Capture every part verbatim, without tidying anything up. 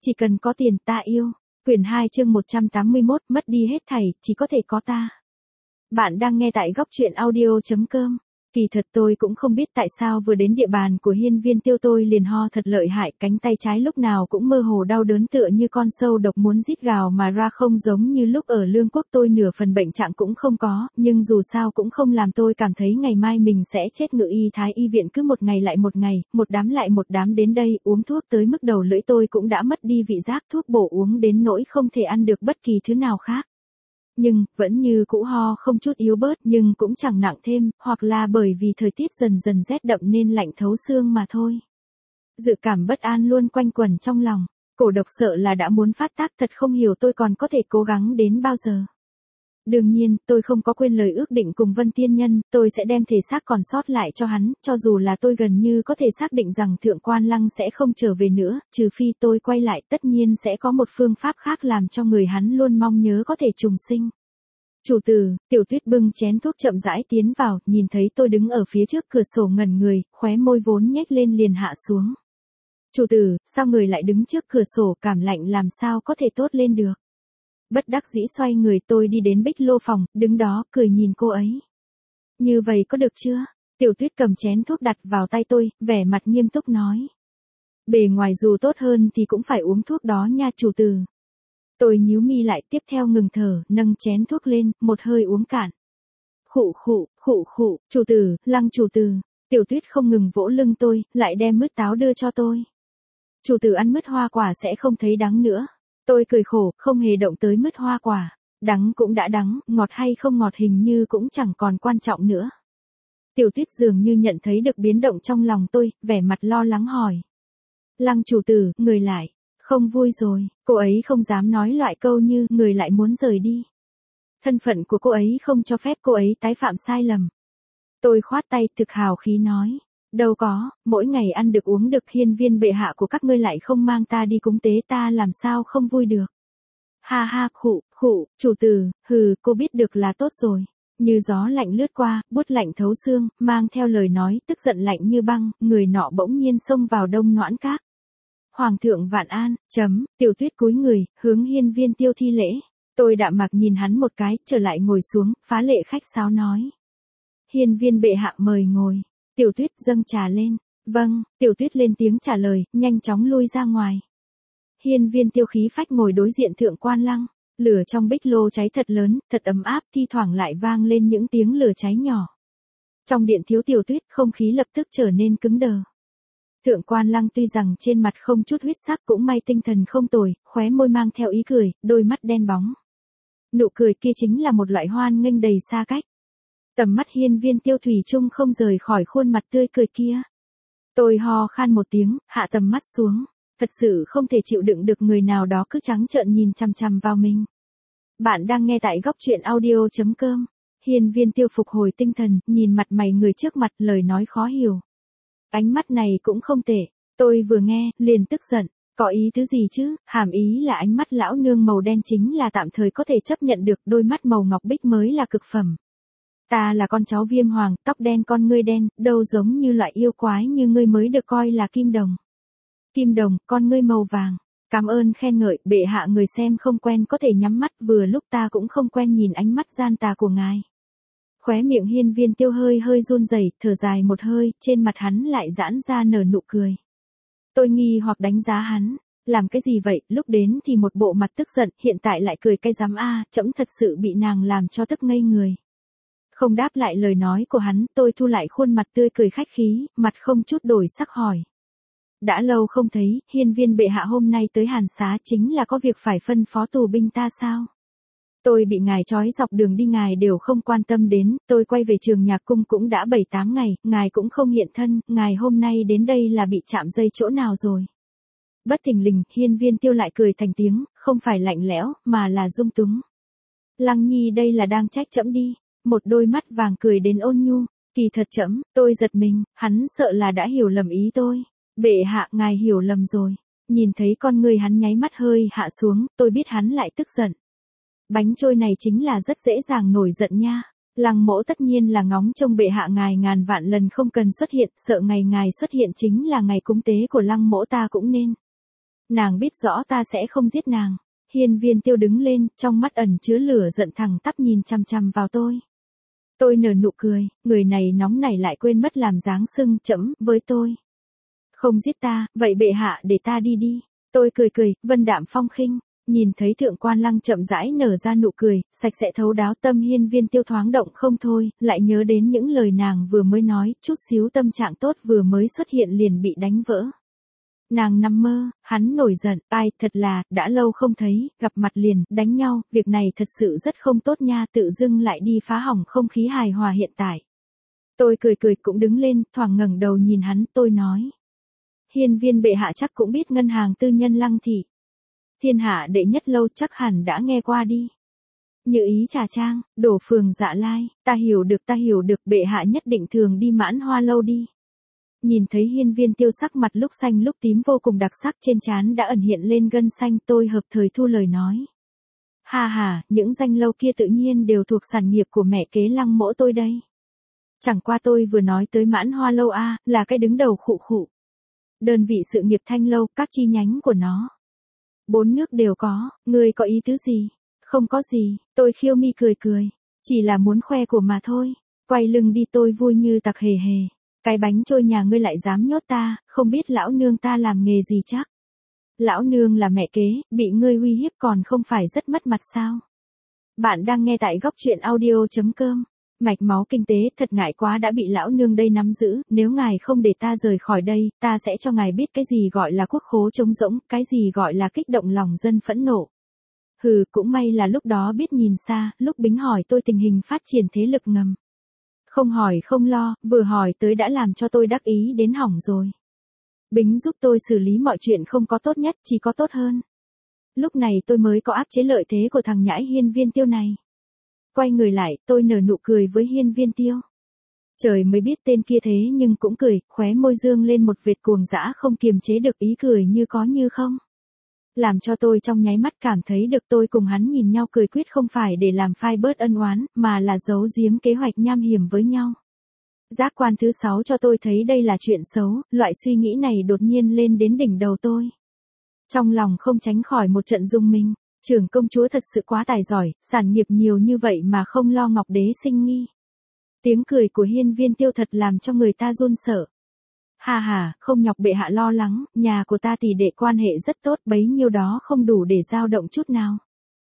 Chỉ cần có tiền ta yêu. Quyển hai chương một trăm tám mươi mốt, mất đi hết thảy, chỉ có thể có ta. Bạn đang nghe tại góc truyện audio chấm com. Kỳ thật tôi cũng không biết tại sao vừa đến địa bàn của Hiên Viên Tiêu tôi liền ho thật lợi hại, cánh tay trái lúc nào cũng mơ hồ đau đớn tựa như con sâu độc muốn rít gào mà ra, không giống như lúc ở Lương Quốc tôi nửa phần bệnh trạng cũng không có, nhưng dù sao cũng không làm tôi cảm thấy ngày mai mình sẽ chết. Ngự y thái y viện cứ một ngày lại một ngày, một đám lại một đám đến đây, uống thuốc tới mức đầu lưỡi tôi cũng đã mất đi vị giác, thuốc bổ uống đến nỗi không thể ăn được bất kỳ thứ nào khác. Nhưng, vẫn như cũ ho không chút yếu bớt nhưng cũng chẳng nặng thêm, hoặc là bởi vì thời tiết dần dần rét đậm nên lạnh thấu xương mà thôi. Dự cảm bất an luôn quanh quẩn trong lòng, cổ độc sợ là đã muốn phát tác, thật không hiểu tôi còn có thể cố gắng đến bao giờ. Đương nhiên, tôi không có quên lời ước định cùng Vân Tiên Nhân, tôi sẽ đem thể xác còn sót lại cho hắn, cho dù là tôi gần như có thể xác định rằng Thượng Quan Lăng sẽ không trở về nữa, trừ phi tôi quay lại, tất nhiên sẽ có một phương pháp khác làm cho người hắn luôn mong nhớ có thể trùng sinh. Chủ tử, Tiểu Tuyết bưng chén thuốc chậm rãi tiến vào, nhìn thấy tôi đứng ở phía trước cửa sổ ngẩn người, khóe môi vốn nhếch lên liền hạ xuống. Chủ tử, sao người lại đứng trước cửa sổ, cảm lạnh làm sao có thể tốt lên được. Bất đắc dĩ xoay người tôi đi đến bích lô phòng, đứng đó, cười nhìn cô ấy. Như vậy có được chưa? Tiểu Tuyết cầm chén thuốc đặt vào tay tôi, vẻ mặt nghiêm túc nói. Bề ngoài dù tốt hơn thì cũng phải uống thuốc đó nha chủ tử. Tôi nhíu mi lại, tiếp theo ngừng thở, nâng chén thuốc lên, một hơi uống cạn. Khụ khụ, khụ khụ, chủ tử, Lăng chủ tử. Tiểu Tuyết không ngừng vỗ lưng tôi, lại đem mứt táo đưa cho tôi. Chủ tử ăn mứt hoa quả sẽ không thấy đắng nữa. Tôi cười khổ, không hề động tới mứt hoa quả. Đắng cũng đã đắng, ngọt hay không ngọt hình như cũng chẳng còn quan trọng nữa. Tiểu Tuyết dường như nhận thấy được biến động trong lòng tôi, vẻ mặt lo lắng hỏi. Lăng chủ tử, người lại, không vui rồi, cô ấy không dám nói loại câu như người lại muốn rời đi. Thân phận của cô ấy không cho phép cô ấy tái phạm sai lầm. Tôi khoát tay thực hào khí nói. Đâu có, mỗi ngày ăn được uống được, Hiên Viên bệ hạ của các ngươi lại không mang ta đi cúng tế, ta làm sao không vui được. Ha ha, khụ, khụ, chủ tử, hừ, cô biết được là tốt rồi. Như gió lạnh lướt qua, buốt lạnh thấu xương, mang theo lời nói, tức giận lạnh như băng, người nọ bỗng nhiên xông vào Đông Noãn Các. Hoàng thượng vạn an, chấm, Tiểu Tuyết cúi người, hướng Hiên Viên Tiêu thi lễ. Tôi đạm mạc nhìn hắn một cái, trở lại ngồi xuống, phá lệ khách sáo nói. Hiên Viên bệ hạ mời ngồi. Tiểu Tuyết dâng trà lên. Vâng, Tiểu Tuyết lên tiếng trả lời, nhanh chóng lui ra ngoài. Hiên Viên Tiêu khí phách ngồi đối diện Thượng Quan Lăng. Lửa trong bích lô cháy thật lớn, thật ấm áp, thi thoảng lại vang lên những tiếng lửa cháy nhỏ. Trong điện thiếu Tiểu Tuyết, không khí lập tức trở nên cứng đờ. Thượng Quan Lăng tuy rằng trên mặt không chút huyết sắc, cũng may tinh thần không tồi, khóe môi mang theo ý cười, đôi mắt đen bóng. Nụ cười kia chính là một loại hoan nghênh đầy xa cách. Tầm mắt Hiên Viên Tiêu thủy chung không rời khỏi khuôn mặt tươi cười kia. Tôi ho khan một tiếng, hạ tầm mắt xuống. Thật sự không thể chịu đựng được người nào đó cứ trắng trợn nhìn chằm chằm vào mình. Bạn đang nghe tại góc truyện audio chấm com. Hiên Viên Tiêu phục hồi tinh thần, nhìn mặt mày người trước mặt, lời nói khó hiểu. Ánh mắt này cũng không tệ. Tôi vừa nghe, liền tức giận. Có ý tứ gì chứ, hàm ý là ánh mắt lão nương màu đen chính là tạm thời có thể chấp nhận được, đôi mắt màu ngọc bích mới là cực phẩm. Ta là con cháu Viêm Hoàng, tóc đen con ngươi đen, đâu giống như loại yêu quái như ngươi mới được coi là Kim Đồng. Kim Đồng, con ngươi màu vàng. Cảm ơn khen ngợi, bệ hạ người xem không quen có thể nhắm mắt, vừa lúc ta cũng không quen nhìn ánh mắt gian tà của ngài. Khóe miệng Hiên Viên Tiêu hơi hơi run rẩy, thở dài một hơi, trên mặt hắn lại giãn ra nở nụ cười. Tôi nghi hoặc đánh giá hắn, làm cái gì vậy, lúc đến thì một bộ mặt tức giận, hiện tại lại cười cái rắm a, trẫm thật sự bị nàng làm cho tức ngây người. Không đáp lại lời nói của hắn, tôi thu lại khuôn mặt tươi cười khách khí, mặt không chút đổi sắc hỏi. Đã lâu không thấy, Hiên Viên bệ hạ hôm nay tới Hàn Xá chính là có việc phải phân phó tù binh ta sao? Tôi bị ngài trói dọc đường đi ngài đều không quan tâm đến, tôi quay về Trường Nhạc Cung cũng đã bảy tám ngày, ngài cũng không hiện thân, ngài hôm nay đến đây là bị chạm dây chỗ nào rồi? Bất thình lình, Hiên Viên Tiêu lại cười thành tiếng, không phải lạnh lẽo, mà là dung túng. Lăng Nhi đây là đang trách trẫm đi. Một đôi mắt vàng cười đến ôn nhu, kỳ thật trẫm, tôi giật mình, hắn sợ là đã hiểu lầm ý tôi. Bệ hạ, ngài hiểu lầm rồi. Nhìn thấy con người hắn nháy mắt hơi hạ xuống, tôi biết hắn lại tức giận. Bánh trôi này chính là rất dễ dàng nổi giận nha. Lăng mỗ tất nhiên là ngóng trông bệ hạ ngài ngàn vạn lần không cần xuất hiện, sợ ngày ngài xuất hiện chính là ngày cúng tế của lăng mỗ ta cũng nên. Nàng biết rõ ta sẽ không giết nàng. Hiên Viên Tiêu đứng lên, trong mắt ẩn chứa lửa giận thẳng tắp nhìn chằm chằm vào tôi. Tôi nở nụ cười, người này nóng nảy lại quên mất làm dáng sưng chẫm với tôi. Không giết ta, vậy bệ hạ để ta đi đi. Tôi cười cười, vân đạm phong khinh, nhìn thấy thượng quan lăng chậm rãi nở ra nụ cười, sạch sẽ thấu đáo, tâm Hiên Viên Tiêu thoáng động không thôi, lại nhớ đến những lời nàng vừa mới nói, chút xíu tâm trạng tốt vừa mới xuất hiện liền bị đánh vỡ. Nàng nằm mơ, hắn nổi giận, ai, thật là, đã lâu không thấy, gặp mặt liền, đánh nhau, việc này thật sự rất không tốt nha, tự dưng lại đi phá hỏng không khí hài hòa hiện tại. Tôi cười cười cũng đứng lên, thoảng ngẩng đầu nhìn hắn, tôi nói. Hiên viên bệ hạ chắc cũng biết ngân hàng tư nhân Lăng thị. Thiên hạ đệ nhất lâu chắc hẳn đã nghe qua đi. Như ý trà trang, đổ phường Dạ Lai, ta hiểu được ta hiểu được, bệ hạ nhất định thường đi Mãn Hoa lâu đi. Nhìn thấy Hiên Viên Tiêu sắc mặt lúc xanh lúc tím vô cùng đặc sắc, trên trán đã ẩn hiện lên gân xanh, tôi hợp thời thu lời nói. Ha ha, những danh lâu kia tự nhiên đều thuộc sản nghiệp của mẹ kế Lăng mỗ tôi đây. Chẳng qua tôi vừa nói tới Mãn Hoa lâu a, là cái đứng đầu khụ khụ. Đơn vị sự nghiệp Thanh lâu, các chi nhánh của nó. Bốn nước đều có, ngươi có ý tứ gì? Không có gì, tôi khiêu mi cười cười. Chỉ là muốn khoe của mà thôi. Quay lưng đi, tôi vui như tặc hề hề. Cái bánh trôi nhà ngươi lại dám nhốt ta, không biết lão nương ta làm nghề gì chắc. Lão nương là mẹ kế, bị ngươi uy hiếp còn không phải rất mất mặt sao? Bạn đang nghe tại góc truyện audio chấm com. Mạch máu kinh tế, thật ngại quá đã bị lão nương đây nắm giữ, nếu ngài không để ta rời khỏi đây, ta sẽ cho ngài biết cái gì gọi là quốc khố trống rỗng, cái gì gọi là kích động lòng dân phẫn nộ. Hừ, cũng may là lúc đó biết nhìn xa, lúc Bính hỏi tôi tình hình phát triển thế lực ngầm. Không hỏi không lo, vừa hỏi tới đã làm cho tôi đắc ý đến hỏng rồi. Bính giúp tôi xử lý mọi chuyện không có tốt nhất, chỉ có tốt hơn. Lúc này tôi mới có áp chế lợi thế của thằng nhãi Hiên Viên Tiêu này. Quay người lại, tôi nở nụ cười với Hiên Viên Tiêu. Trời mới biết tên kia thế nhưng cũng cười, khóe môi dương lên một vệt cuồng dã không kiềm chế được ý cười như có như không. Làm cho tôi trong nháy mắt cảm thấy được tôi cùng hắn nhìn nhau cười quyết không phải để làm phai bớt ân oán, mà là giấu giếm kế hoạch nham hiểm với nhau. Giác quan thứ sáu cho tôi thấy đây là chuyện xấu, loại suy nghĩ này đột nhiên lên đến đỉnh đầu tôi. Trong lòng không tránh khỏi một trận rung mình. Trưởng công chúa thật sự quá tài giỏi, sản nghiệp nhiều như vậy mà không lo Ngọc Đế sinh nghi. Tiếng cười của Hiên Viên Tiêu thật làm cho người ta run sợ. Ha ha, không nhọc bệ hạ lo lắng, nhà của ta tỷ đệ quan hệ rất tốt, bấy nhiêu đó không đủ để dao động chút nào.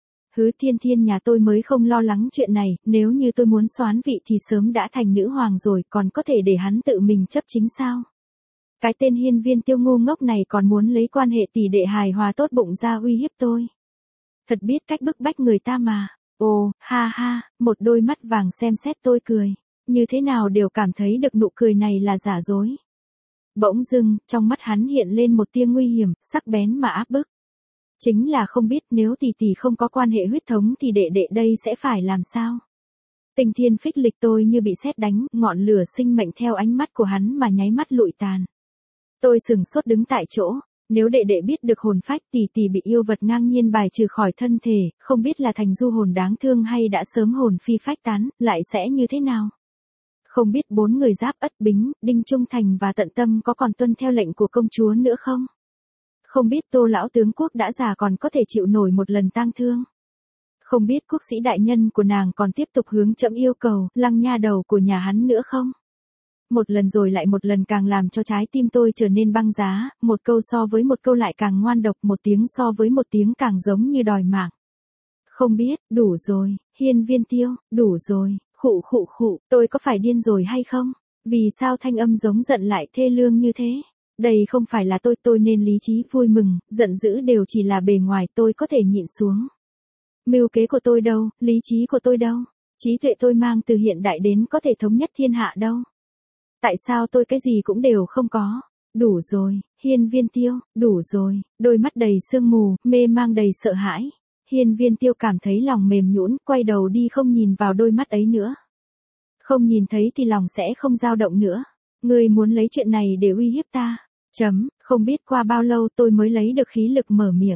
Hứ Thiên Thiên nhà tôi mới không lo lắng chuyện này, nếu như tôi muốn soán vị thì sớm đã thành nữ hoàng rồi, còn có thể để hắn tự mình chấp chính sao? Cái tên Hiên Viên Tiêu ngu ngốc này còn muốn lấy quan hệ tỷ đệ hài hòa tốt bụng ra uy hiếp tôi. Thật biết cách bức bách người ta mà. Ồ, ha ha, một đôi mắt vàng xem xét tôi cười. Như thế nào đều cảm thấy được nụ cười này là giả dối. Bỗng dưng, trong mắt hắn hiện lên một tia nguy hiểm, sắc bén mà áp bức. Chính là không biết nếu tỷ tỷ không có quan hệ huyết thống thì đệ đệ đây sẽ phải làm sao? Tình thiên phích lịch tôi như bị sét đánh, ngọn lửa sinh mệnh theo ánh mắt của hắn mà nháy mắt lụi tàn. Tôi sừng sốt đứng tại chỗ. Nếu đệ đệ biết được hồn phách tỷ tỷ bị yêu vật ngang nhiên bài trừ khỏi thân thể, không biết là thành du hồn đáng thương hay đã sớm hồn phi phách tán, lại sẽ như thế nào? Không biết bốn người Giáp Ất Bính, Đinh Trung Thành và Tận Tâm có còn tuân theo lệnh của công chúa nữa không? Không biết Tô lão tướng quốc đã già còn có thể chịu nổi một lần tang thương? Không biết quốc sĩ đại nhân của nàng còn tiếp tục hướng chậm yêu cầu, Lăng nha đầu của nhà hắn nữa không? Một lần rồi lại một lần càng làm cho trái tim tôi trở nên băng giá, một câu so với một câu lại càng ngoan độc, một tiếng so với một tiếng càng giống như đòi mạng. Không biết, đủ rồi, Hiên Viên Tiêu, đủ rồi, khụ khụ khụ, tôi có phải điên rồi hay không? Vì sao thanh âm giống giận lại thê lương như thế? Đây không phải là tôi, tôi nên lý trí vui mừng, giận dữ đều chỉ là bề ngoài, tôi có thể nhịn xuống. Mưu kế của tôi đâu, lý trí của tôi đâu, trí tuệ tôi mang từ hiện đại đến có thể thống nhất thiên hạ đâu. Tại sao tôi cái gì cũng đều không có? Đủ rồi, Hiên Viên Tiêu, đủ rồi, đôi mắt đầy sương mù, mê mang đầy sợ hãi. Hiên Viên Tiêu cảm thấy lòng mềm nhũn, quay đầu đi không nhìn vào đôi mắt ấy nữa. Không nhìn thấy thì lòng sẽ không dao động nữa. Ngươi muốn lấy chuyện này để uy hiếp ta. Chấm, không biết qua bao lâu tôi mới lấy được khí lực mở miệng.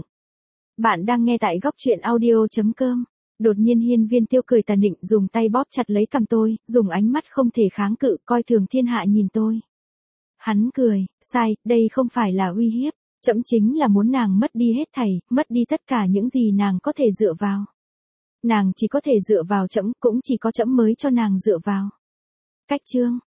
Bạn đang nghe tại góc truyện audio chấm com. Đột nhiên Hiên Viên Tiêu cười tà nịnh, dùng tay bóp chặt lấy cằm tôi, dùng ánh mắt không thể kháng cự, coi thường thiên hạ nhìn tôi. Hắn cười, sai, đây không phải là uy hiếp, Trẫm chính là muốn nàng mất đi hết thảy, mất đi tất cả những gì nàng có thể dựa vào. Nàng chỉ có thể dựa vào trẫm, cũng chỉ có trẫm mới cho nàng dựa vào. Cách chương